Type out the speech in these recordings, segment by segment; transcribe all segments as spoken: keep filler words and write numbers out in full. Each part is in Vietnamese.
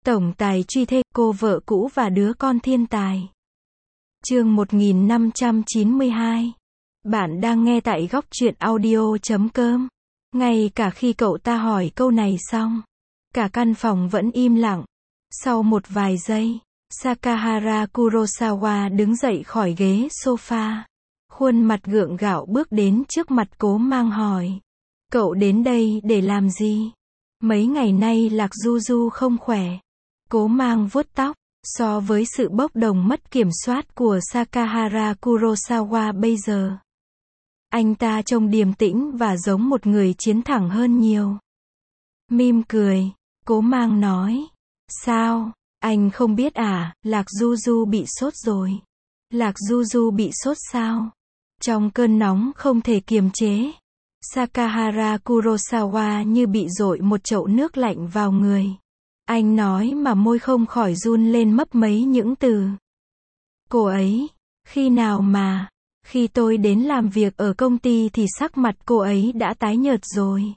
Tổng tài truy thê, cô vợ cũ và đứa con thiên tài. Chương một nghìn năm trăm chín mươi hai. Bạn đang nghe tại góc truyện audio chấm com. Ngay cả khi cậu ta hỏi câu này xong, cả căn phòng vẫn im lặng. Sau một vài giây, Sakahara Kurosawa đứng dậy khỏi ghế sofa. Khuôn mặt gượng gạo bước đến trước mặt Cố Mang hỏi. Cậu đến đây để làm gì? Mấy ngày nay Lạc Du Du không khỏe. Cố Mang vuốt tóc. So với sự bốc đồng mất kiểm soát của Sakahara Kurosawa bây giờ, anh ta trông điềm tĩnh và giống một người chiến thắng hơn nhiều. Mỉm cười, Cố Mang nói. Sao, anh không biết à, Lạc Du Du bị sốt rồi. Lạc Du Du bị sốt sao? Trong cơn nóng không thể kiềm chế, Sakahara Kurosawa như bị dội một chậu nước lạnh vào người. Anh nói mà môi không khỏi run lên mấp mấy những từ. Cô ấy, khi nào mà, khi tôi đến làm việc ở công ty thì sắc mặt cô ấy đã tái nhợt rồi.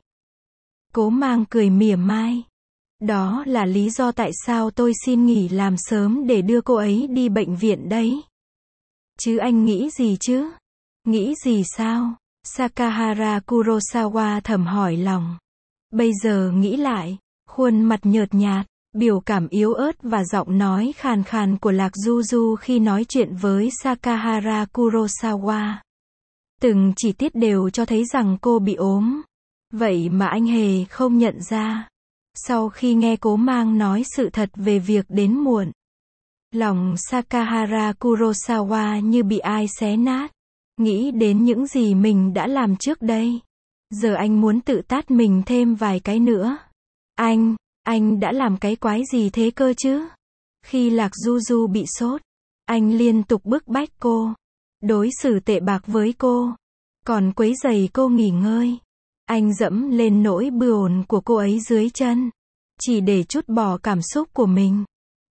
Cố Mang cười mỉa mai. Đó là lý do tại sao tôi xin nghỉ làm sớm để đưa cô ấy đi bệnh viện đấy. Chứ anh nghĩ gì chứ? Nghĩ gì sao? Sakahara Kurosawa thầm hỏi lòng. Bây giờ nghĩ lại, khuôn mặt nhợt nhạt, biểu cảm yếu ớt và giọng nói khàn khàn của Lạc Du Du khi nói chuyện với Sakahara Kurosawa. Từng chi tiết đều cho thấy rằng cô bị ốm. Vậy mà anh hề không nhận ra. Sau khi nghe Cố Mang nói sự thật về việc đến muộn, lòng Sakahara Kurosawa như bị ai xé nát. Nghĩ đến những gì mình đã làm trước đây. Giờ anh muốn tự tát mình thêm vài cái nữa. Anh, anh đã làm cái quái gì thế cơ chứ? Khi Lạc Du Du bị sốt, anh liên tục bức bách cô, đối xử tệ bạc với cô, còn quấy rầy cô nghỉ ngơi. Anh dẫm lên nỗi bừa ổn của cô ấy dưới chân, chỉ để trút bỏ cảm xúc của mình.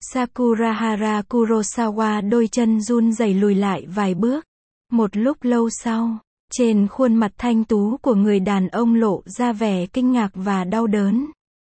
Sakahara Kurosawa đôi chân run rẩy lùi lại vài bước. Một lúc lâu sau, trên khuôn mặt thanh tú của người đàn ông lộ ra vẻ kinh ngạc và đau đớn.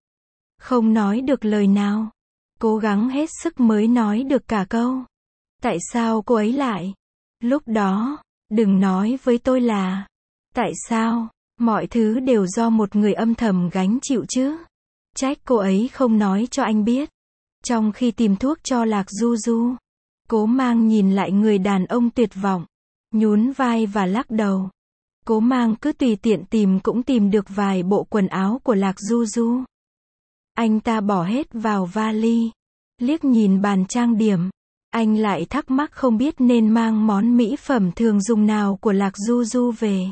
Không nói được lời nào. Cố gắng hết sức mới nói được cả câu. Tại sao cô ấy lại? Lúc đó, đừng nói với tôi là. Tại sao? Mọi thứ đều do một người âm thầm gánh chịu chứ. Trách cô ấy không nói cho anh biết. Trong khi tìm thuốc cho Lạc Du Du, Cố Mang nhìn lại người đàn ông tuyệt vọng, nhún vai và lắc đầu. Cố Mang cứ tùy tiện tìm cũng tìm được vài bộ quần áo của Lạc Du Du. Anh ta bỏ hết vào vali, liếc nhìn bàn trang điểm. Anh lại thắc mắc không biết nên mang món mỹ phẩm thường dùng nào của Lạc Du Du về.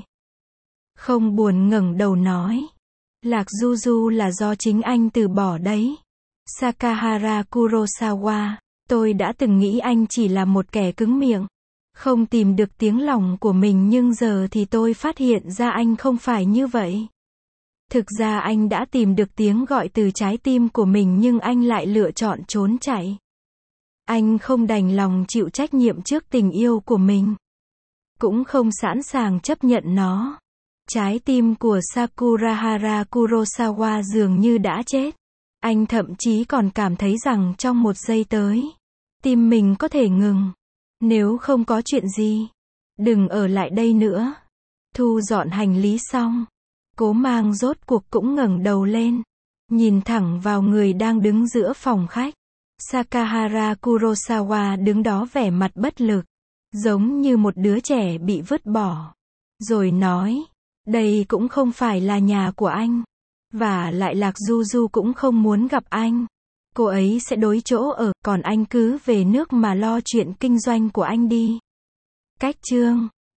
Không buồn ngẩng đầu nói. Lạc Du Du là do chính anh từ bỏ đấy. Sakahara Kurosawa, tôi đã từng nghĩ anh chỉ là một kẻ cứng miệng, không tìm được tiếng lòng của mình, nhưng giờ thì tôi phát hiện ra anh không phải như vậy. Thực ra anh đã tìm được tiếng gọi từ trái tim của mình nhưng anh lại lựa chọn trốn chạy. Anh không đành lòng chịu trách nhiệm trước tình yêu của mình, cũng không sẵn sàng chấp nhận nó. Trái tim của Sakahara Kurosawa dường như đã chết. Anh thậm chí còn cảm thấy rằng trong một giây tới, tim mình có thể ngừng. Nếu không có chuyện gì, đừng ở lại đây nữa. Thu dọn hành lý xong, Cố Mang rốt cuộc cũng ngẩng đầu lên, nhìn thẳng vào người đang đứng giữa phòng khách. Sakahara Kurosawa đứng đó vẻ mặt bất lực, giống như một đứa trẻ bị vứt bỏ. Rồi nói, đây cũng không phải là nhà của anh. Và lại Lạc Du Du cũng không muốn gặp anh. Cô ấy sẽ đối chỗ ở, còn anh cứ về nước mà lo chuyện kinh doanh của anh đi. Cách chương